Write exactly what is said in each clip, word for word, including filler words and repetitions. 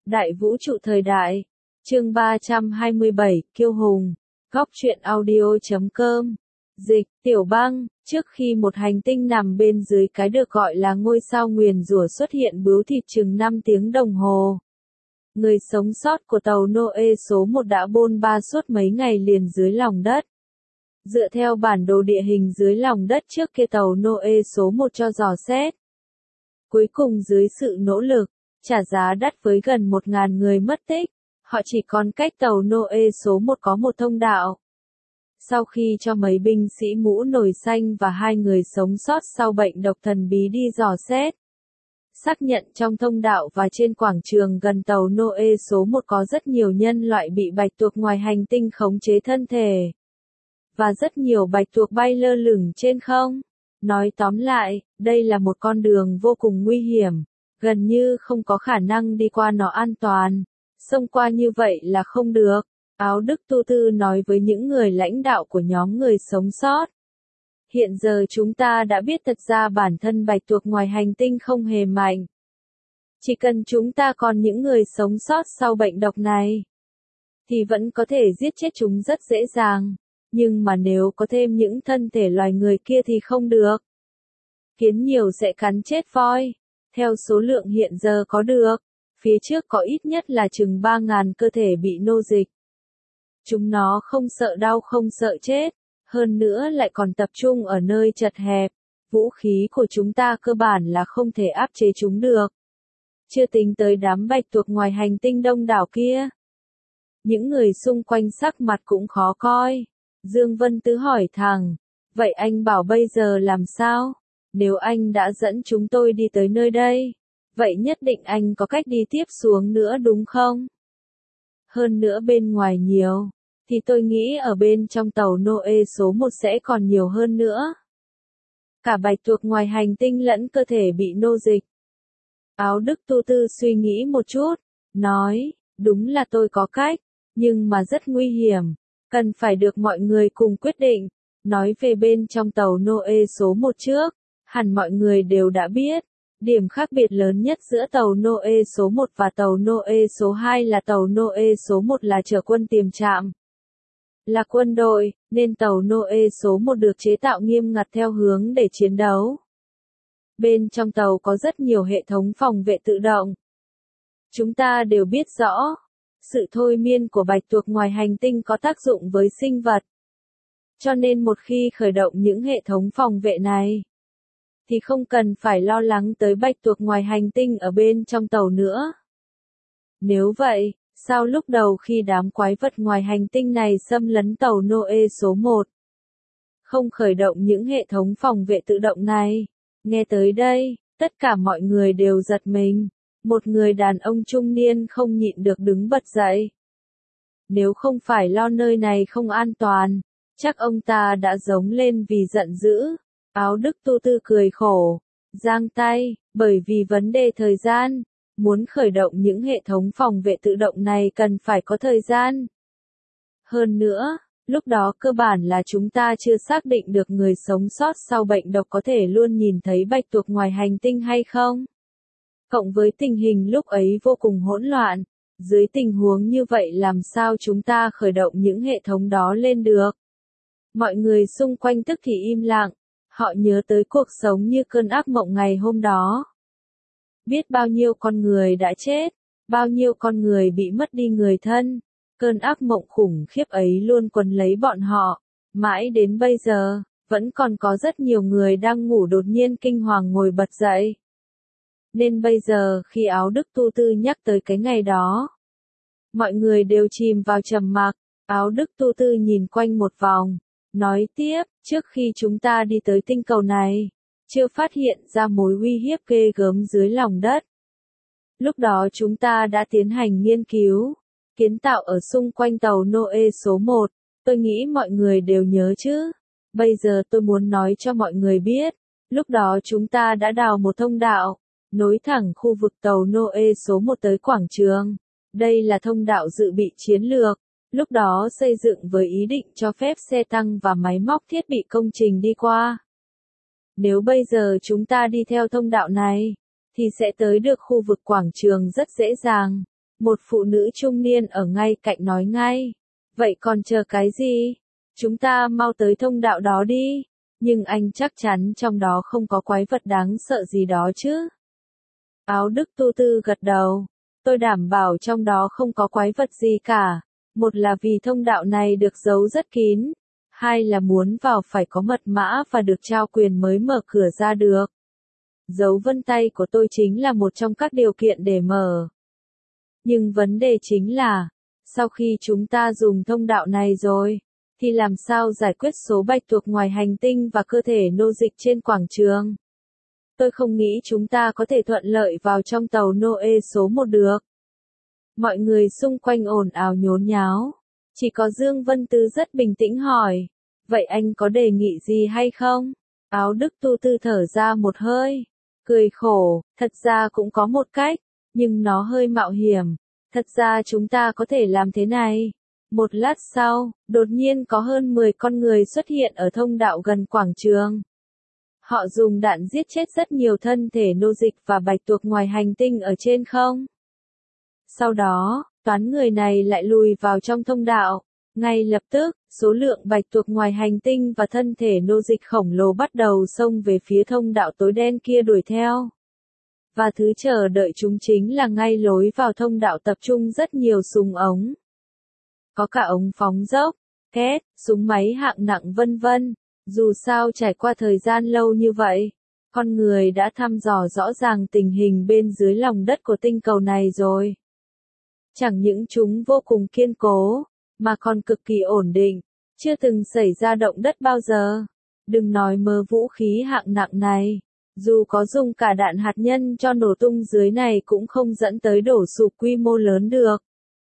Đại vũ trụ thời đại. Chương ba trăm hai mươi bảy, Kiêu Hùng. Góc truyện audio chấm com. Dịch, Tiểu Băng, trước khi một hành tinh nằm bên dưới cái được gọi là ngôi sao nguyền rủa xuất hiện bướu thịt chừng năm tiếng đồng hồ. Người sống sót của tàu Noe số một đã bôn ba suốt mấy ngày liền dưới lòng đất. Dựa theo bản đồ địa hình dưới lòng đất trước kia tàu Noe số một cho dò xét. Cuối cùng dưới sự nỗ lực, trả giá đắt với gần một nghìn người mất tích, họ chỉ còn cách tàu Noe số một có một thông đạo. Sau khi cho mấy binh sĩ mũ nồi xanh và hai người sống sót sau bệnh độc thần bí đi dò xét, xác nhận trong thông đạo và trên quảng trường gần tàu Noe số một có rất nhiều nhân loại bị bạch tuộc ngoài hành tinh khống chế thân thể. Và rất nhiều bạch tuộc bay lơ lửng trên không. Nói tóm lại, đây là một con đường vô cùng nguy hiểm, gần như không có khả năng đi qua nó an toàn. Xông qua như vậy là không được. Áo Đức Tu Tư nói với những người lãnh đạo của nhóm người sống sót. Hiện giờ chúng ta đã biết thật ra bản thân bạch tuộc ngoài hành tinh không hề mạnh. Chỉ cần chúng ta còn những người sống sót sau bệnh độc này, thì vẫn có thể giết chết chúng rất dễ dàng. Nhưng mà nếu có thêm những thân thể loài người kia thì không được. Kiến nhiều sẽ cắn chết voi. Theo số lượng hiện giờ có được, phía trước có ít nhất là chừng ba nghìn cơ thể bị nô dịch. Chúng nó không sợ đau không sợ chết, hơn nữa lại còn tập trung ở nơi chật hẹp. Vũ khí của chúng ta cơ bản là không thể áp chế chúng được. Chưa tính tới đám bạch tuộc ngoài hành tinh đông đảo kia. Những người xung quanh sắc mặt cũng khó coi. Dương Vân Tứ hỏi thẳng, vậy anh bảo bây giờ làm sao? Nếu anh đã dẫn chúng tôi đi tới nơi đây, vậy nhất định anh có cách đi tiếp xuống nữa đúng không? Hơn nữa bên ngoài nhiều, thì tôi nghĩ ở bên trong tàu Noe số một sẽ còn nhiều hơn nữa. Cả bạch tuộc ngoài hành tinh lẫn cơ thể bị nô dịch. Áo Đức Tu Tư suy nghĩ một chút, nói, đúng là tôi có cách, nhưng mà rất nguy hiểm. Cần phải được mọi người cùng quyết định. Nói về bên trong tàu Noe số một trước, hẳn mọi người đều đã biết. Điểm khác biệt lớn nhất giữa tàu Noe số một và tàu Noe số hai là tàu Noe số một là chở quân tiềm trạm. Là quân đội, nên tàu Noe số một được chế tạo nghiêm ngặt theo hướng để chiến đấu. Bên trong tàu có rất nhiều hệ thống phòng vệ tự động. Chúng ta đều biết rõ. Sự thôi miên của bạch tuộc ngoài hành tinh có tác dụng với sinh vật. Cho nên một khi khởi động những hệ thống phòng vệ này, thì không cần phải lo lắng tới bạch tuộc ngoài hành tinh ở bên trong tàu nữa. Nếu vậy, sao lúc đầu khi đám quái vật ngoài hành tinh này xâm lấn tàu Noe số một, không khởi động những hệ thống phòng vệ tự động này? Nghe tới đây, tất cả mọi người đều giật mình. Một người đàn ông trung niên không nhịn được đứng bật dậy. Nếu không phải lo nơi này không an toàn, chắc ông ta đã giống lên vì giận dữ. Áo Đức Tu Tư cười khổ, giang tay, bởi vì vấn đề thời gian, muốn khởi động những hệ thống phòng vệ tự động này cần phải có thời gian. Hơn nữa, lúc đó cơ bản là chúng ta chưa xác định được người sống sót sau bệnh độc có thể luôn nhìn thấy bạch tuộc ngoài hành tinh hay không. Cộng với tình hình lúc ấy vô cùng hỗn loạn, dưới tình huống như vậy làm sao chúng ta khởi động những hệ thống đó lên được? Mọi người xung quanh tức thì im lặng, họ nhớ tới cuộc sống như cơn ác mộng ngày hôm đó. Biết bao nhiêu con người đã chết, bao nhiêu con người bị mất đi người thân, cơn ác mộng khủng khiếp ấy luôn quấn lấy bọn họ, mãi đến bây giờ, vẫn còn có rất nhiều người đang ngủ đột nhiên kinh hoàng ngồi bật dậy. Nên bây giờ khi Áo Đức Tu Tư nhắc tới cái ngày đó, mọi người đều chìm vào trầm mặc. Áo Đức Tu Tư nhìn quanh một vòng, nói tiếp, trước khi chúng ta đi tới tinh cầu này, chưa phát hiện ra mối uy hiếp ghê gớm dưới lòng đất. Lúc đó chúng ta đã tiến hành nghiên cứu, kiến tạo ở xung quanh tàu Noe số một, tôi nghĩ mọi người đều nhớ chứ. Bây giờ tôi muốn nói cho mọi người biết, lúc đó chúng ta đã đào một thông đạo, nối thẳng khu vực tàu Noe số một tới quảng trường. Đây là thông đạo dự bị chiến lược, lúc đó xây dựng với ý định cho phép xe tăng và máy móc thiết bị công trình đi qua. Nếu bây giờ chúng ta đi theo thông đạo này, thì sẽ tới được khu vực quảng trường rất dễ dàng. Một phụ nữ trung niên ở ngay cạnh nói ngay. Vậy còn chờ cái gì? Chúng ta mau tới thông đạo đó đi. Nhưng anh chắc chắn trong đó không có quái vật đáng sợ gì đó chứ? Áo Đức Tu Tư gật đầu. Tôi đảm bảo trong đó không có quái vật gì cả. Một là vì thông đạo này được giấu rất kín. Hai là muốn vào phải có mật mã và được trao quyền mới mở cửa ra được. Dấu vân tay của tôi chính là một trong các điều kiện để mở. Nhưng vấn đề chính là, sau khi chúng ta dùng thông đạo này rồi, thì làm sao giải quyết số bạch tuộc ngoài hành tinh và cơ thể nô dịch trên quảng trường? Tôi không nghĩ chúng ta có thể thuận lợi vào trong tàu Noe số một được. Mọi người xung quanh ồn ào nhốn nháo. Chỉ có Dương Vân Tư rất bình tĩnh hỏi. Vậy anh có đề nghị gì hay không? Áo Đức Tu Tư thở ra một hơi. Cười khổ, thật ra cũng có một cách, nhưng nó hơi mạo hiểm. Thật ra chúng ta có thể làm thế này. Một lát sau, đột nhiên có hơn mười con người xuất hiện ở thông đạo gần quảng trường. Họ dùng đạn giết chết rất nhiều thân thể nô dịch và bạch tuộc ngoài hành tinh ở trên không. Sau đó, toán người này lại lùi vào trong thông đạo. Ngay lập tức, số lượng bạch tuộc ngoài hành tinh và thân thể nô dịch khổng lồ bắt đầu xông về phía thông đạo tối đen kia đuổi theo. Và thứ chờ đợi chúng chính là ngay lối vào thông đạo tập trung rất nhiều súng ống. Có cả ống phóng dốc, két, súng máy hạng nặng vân vân. Dù sao trải qua thời gian lâu như vậy, con người đã thăm dò rõ ràng tình hình bên dưới lòng đất của tinh cầu này rồi. Chẳng những chúng vô cùng kiên cố, mà còn cực kỳ ổn định, chưa từng xảy ra động đất bao giờ. Đừng nói mơ vũ khí hạng nặng này, dù có dùng cả đạn hạt nhân cho nổ tung dưới này cũng không dẫn tới đổ sụp quy mô lớn được.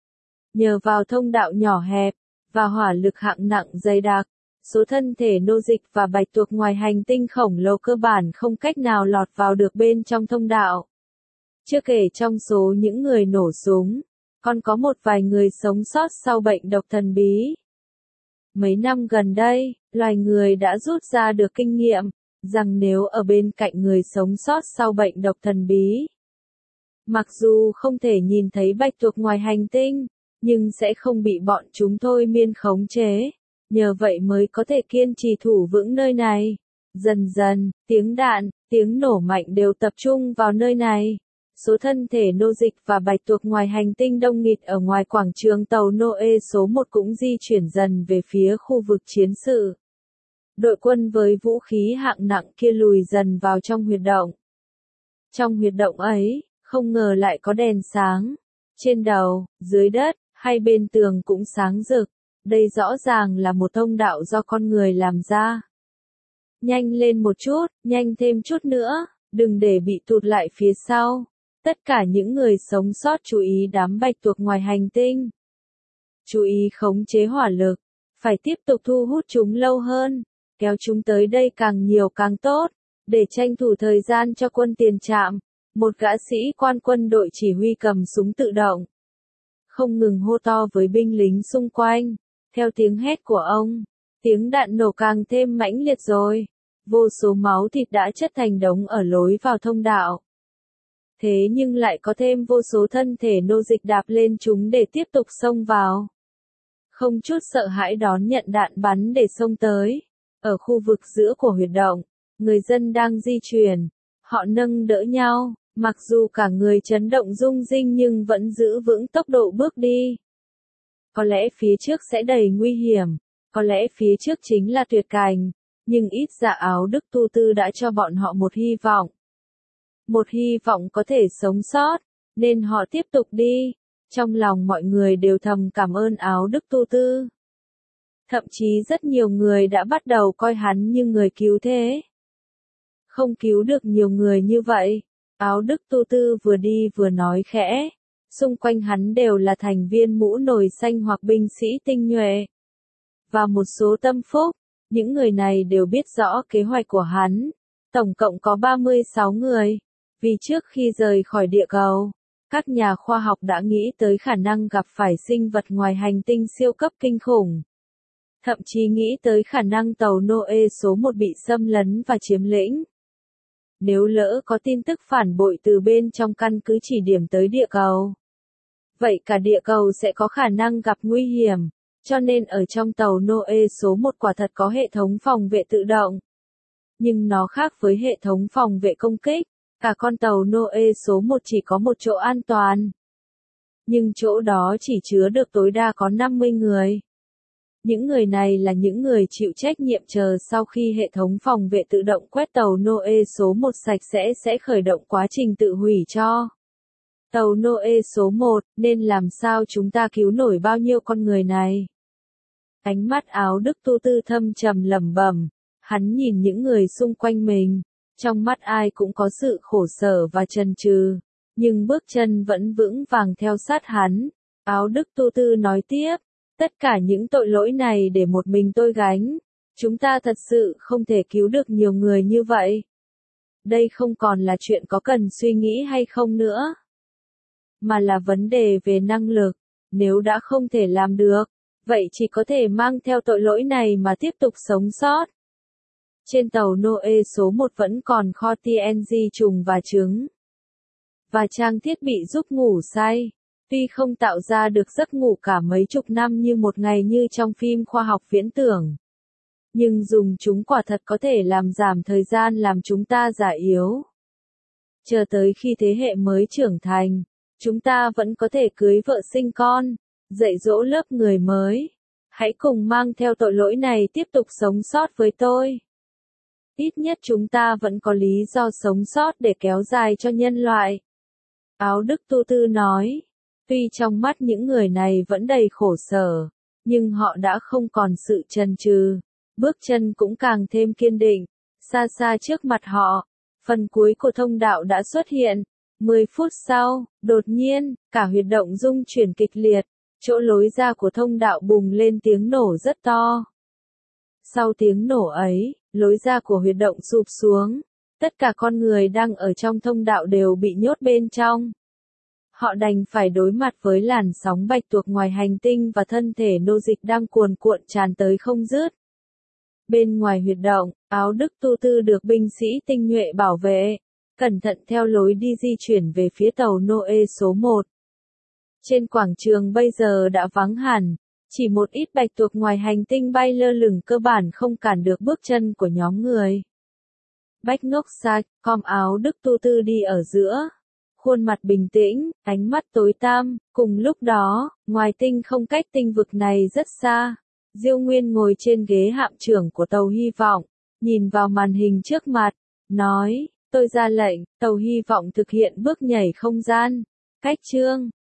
Nhờ vào thông đạo nhỏ hẹp, và hỏa lực hạng nặng dày đặc, số thân thể nô dịch và bạch tuộc ngoài hành tinh khổng lồ cơ bản không cách nào lọt vào được bên trong thông đạo. Chưa kể trong số những người nổ súng, còn có một vài người sống sót sau bệnh độc thần bí. Mấy năm gần đây, loài người đã rút ra được kinh nghiệm, rằng nếu ở bên cạnh người sống sót sau bệnh độc thần bí, mặc dù không thể nhìn thấy bạch tuộc ngoài hành tinh, nhưng sẽ không bị bọn chúng thôi miên khống chế. Nhờ vậy mới có thể kiên trì thủ vững nơi này. Dần dần, tiếng đạn, tiếng nổ mạnh đều tập trung vào nơi này. Số thân thể nô dịch và bạch tuộc ngoài hành tinh đông nghịt ở ngoài quảng trường tàu Noe số một cũng di chuyển dần về phía khu vực chiến sự. Đội quân với vũ khí hạng nặng kia lùi dần vào trong huyệt động. Trong huyệt động ấy, không ngờ lại có đèn sáng. Trên đầu, dưới đất, hai bên tường cũng sáng rực. Đây rõ ràng là một thông đạo do con người làm ra. Nhanh lên một chút, nhanh thêm chút nữa, đừng để bị tụt lại phía sau. Tất cả những người sống sót chú ý đám bạch tuộc ngoài hành tinh. Chú ý khống chế hỏa lực, phải tiếp tục thu hút chúng lâu hơn, kéo chúng tới đây càng nhiều càng tốt, để tranh thủ thời gian cho quân tiền trạm. Một gã sĩ quan quân đội chỉ huy cầm súng tự động, không ngừng hô to với binh lính xung quanh. Theo tiếng hét của ông, tiếng đạn nổ càng thêm mãnh liệt rồi. Vô số máu thịt đã chất thành đống ở lối vào thông đạo. Thế nhưng lại có thêm vô số thân thể nô dịch đạp lên chúng để tiếp tục xông vào. Không chút sợ hãi đón nhận đạn bắn để xông tới. Ở khu vực giữa của huyệt động, người dân đang di chuyển. Họ nâng đỡ nhau, mặc dù cả người chấn động rung rinh nhưng vẫn giữ vững tốc độ bước đi. Có lẽ phía trước sẽ đầy nguy hiểm, có lẽ phía trước chính là tuyệt cảnh, nhưng ít ra Áo Đức Tu Tư đã cho bọn họ một hy vọng. Một hy vọng có thể sống sót, nên họ tiếp tục đi. Trong lòng mọi người đều thầm cảm ơn Áo Đức Tu Tư. Thậm chí rất nhiều người đã bắt đầu coi hắn như người cứu thế. Không cứu được nhiều người như vậy, Áo Đức Tu Tư vừa đi vừa nói khẽ. Xung quanh hắn đều là thành viên mũ nồi xanh hoặc binh sĩ tinh nhuệ. Và một số tâm phúc, những người này đều biết rõ kế hoạch của hắn. Tổng cộng có ba mươi sáu người. Vì trước khi rời khỏi địa cầu, các nhà khoa học đã nghĩ tới khả năng gặp phải sinh vật ngoài hành tinh siêu cấp kinh khủng. Thậm chí nghĩ tới khả năng tàu Noe số một bị xâm lấn và chiếm lĩnh. Nếu lỡ có tin tức phản bội từ bên trong căn cứ chỉ điểm tới địa cầu, vậy cả địa cầu sẽ có khả năng gặp nguy hiểm. Cho nên ở trong tàu Noe số một quả thật có hệ thống phòng vệ tự động. Nhưng nó khác với hệ thống phòng vệ công kích. Cả con tàu Noe số một chỉ có một chỗ an toàn. Nhưng chỗ đó chỉ chứa được tối đa có năm mươi người. Những người này là những người chịu trách nhiệm chờ sau khi hệ thống phòng vệ tự động quét tàu Noe số một sạch sẽ sẽ khởi động quá trình tự hủy cho tàu Noe số một, nên làm sao chúng ta cứu nổi bao nhiêu con người này? Ánh mắt áo Đức Tu Tư thâm trầm lẩm bẩm, hắn nhìn những người xung quanh mình, trong mắt ai cũng có sự khổ sở và chần chừ, nhưng bước chân vẫn vững vàng theo sát hắn. Áo Đức Tu Tư nói tiếp, tất cả những tội lỗi này để một mình tôi gánh, chúng ta thật sự không thể cứu được nhiều người như vậy. Đây không còn là chuyện có cần suy nghĩ hay không nữa, mà là vấn đề về năng lực. Nếu đã không thể làm được, vậy chỉ có thể mang theo tội lỗi này mà tiếp tục sống sót. Trên tàu Noe số một vẫn còn kho tê en giê trùng và trứng, và trang thiết bị giúp ngủ say. Tuy không tạo ra được giấc ngủ cả mấy chục năm như một ngày như trong phim khoa học viễn tưởng, nhưng dùng chúng quả thật có thể làm giảm thời gian làm chúng ta già yếu. Chờ tới khi thế hệ mới trưởng thành, chúng ta vẫn có thể cưới vợ sinh con, dạy dỗ lớp người mới. Hãy cùng mang theo tội lỗi này tiếp tục sống sót với tôi. Ít nhất chúng ta vẫn có lý do sống sót để kéo dài cho nhân loại. Áo Đức Tu Tư nói, tuy trong mắt những người này vẫn đầy khổ sở, nhưng họ đã không còn sự chần chừ, bước chân cũng càng thêm kiên định. Xa xa trước mặt họ, phần cuối của thông đạo đã xuất hiện. Mười phút sau, đột nhiên, cả huyệt động rung chuyển kịch liệt, chỗ lối ra của thông đạo bùng lên tiếng nổ rất to. Sau tiếng nổ ấy, lối ra của huyệt động sụp xuống, tất cả con người đang ở trong thông đạo đều bị nhốt bên trong. Họ đành phải đối mặt với làn sóng bạch tuộc ngoài hành tinh và thân thể nô dịch đang cuồn cuộn tràn tới không dứt. Bên ngoài huyệt động, Áo Đức Tu Tư được binh sĩ tinh nhuệ bảo vệ, cẩn thận theo lối đi di chuyển về phía tàu Noe số một. Trên quảng trường bây giờ đã vắng hẳn, chỉ một ít bạch tuộc ngoài hành tinh bay lơ lửng cơ bản không cản được bước chân của nhóm người. Bách Ngốc Sạch, com Áo Đức Tu Tư đi ở giữa, khuôn mặt bình tĩnh, ánh mắt tối tăm. Cùng lúc đó, ngoài tinh không cách tinh vực này rất xa, Diêu Nguyên ngồi trên ghế hạm trưởng của tàu Hy vọng, nhìn vào màn hình trước mặt, nói, tôi ra lệnh, tàu Hy vọng thực hiện bước nhảy không gian. Cách chương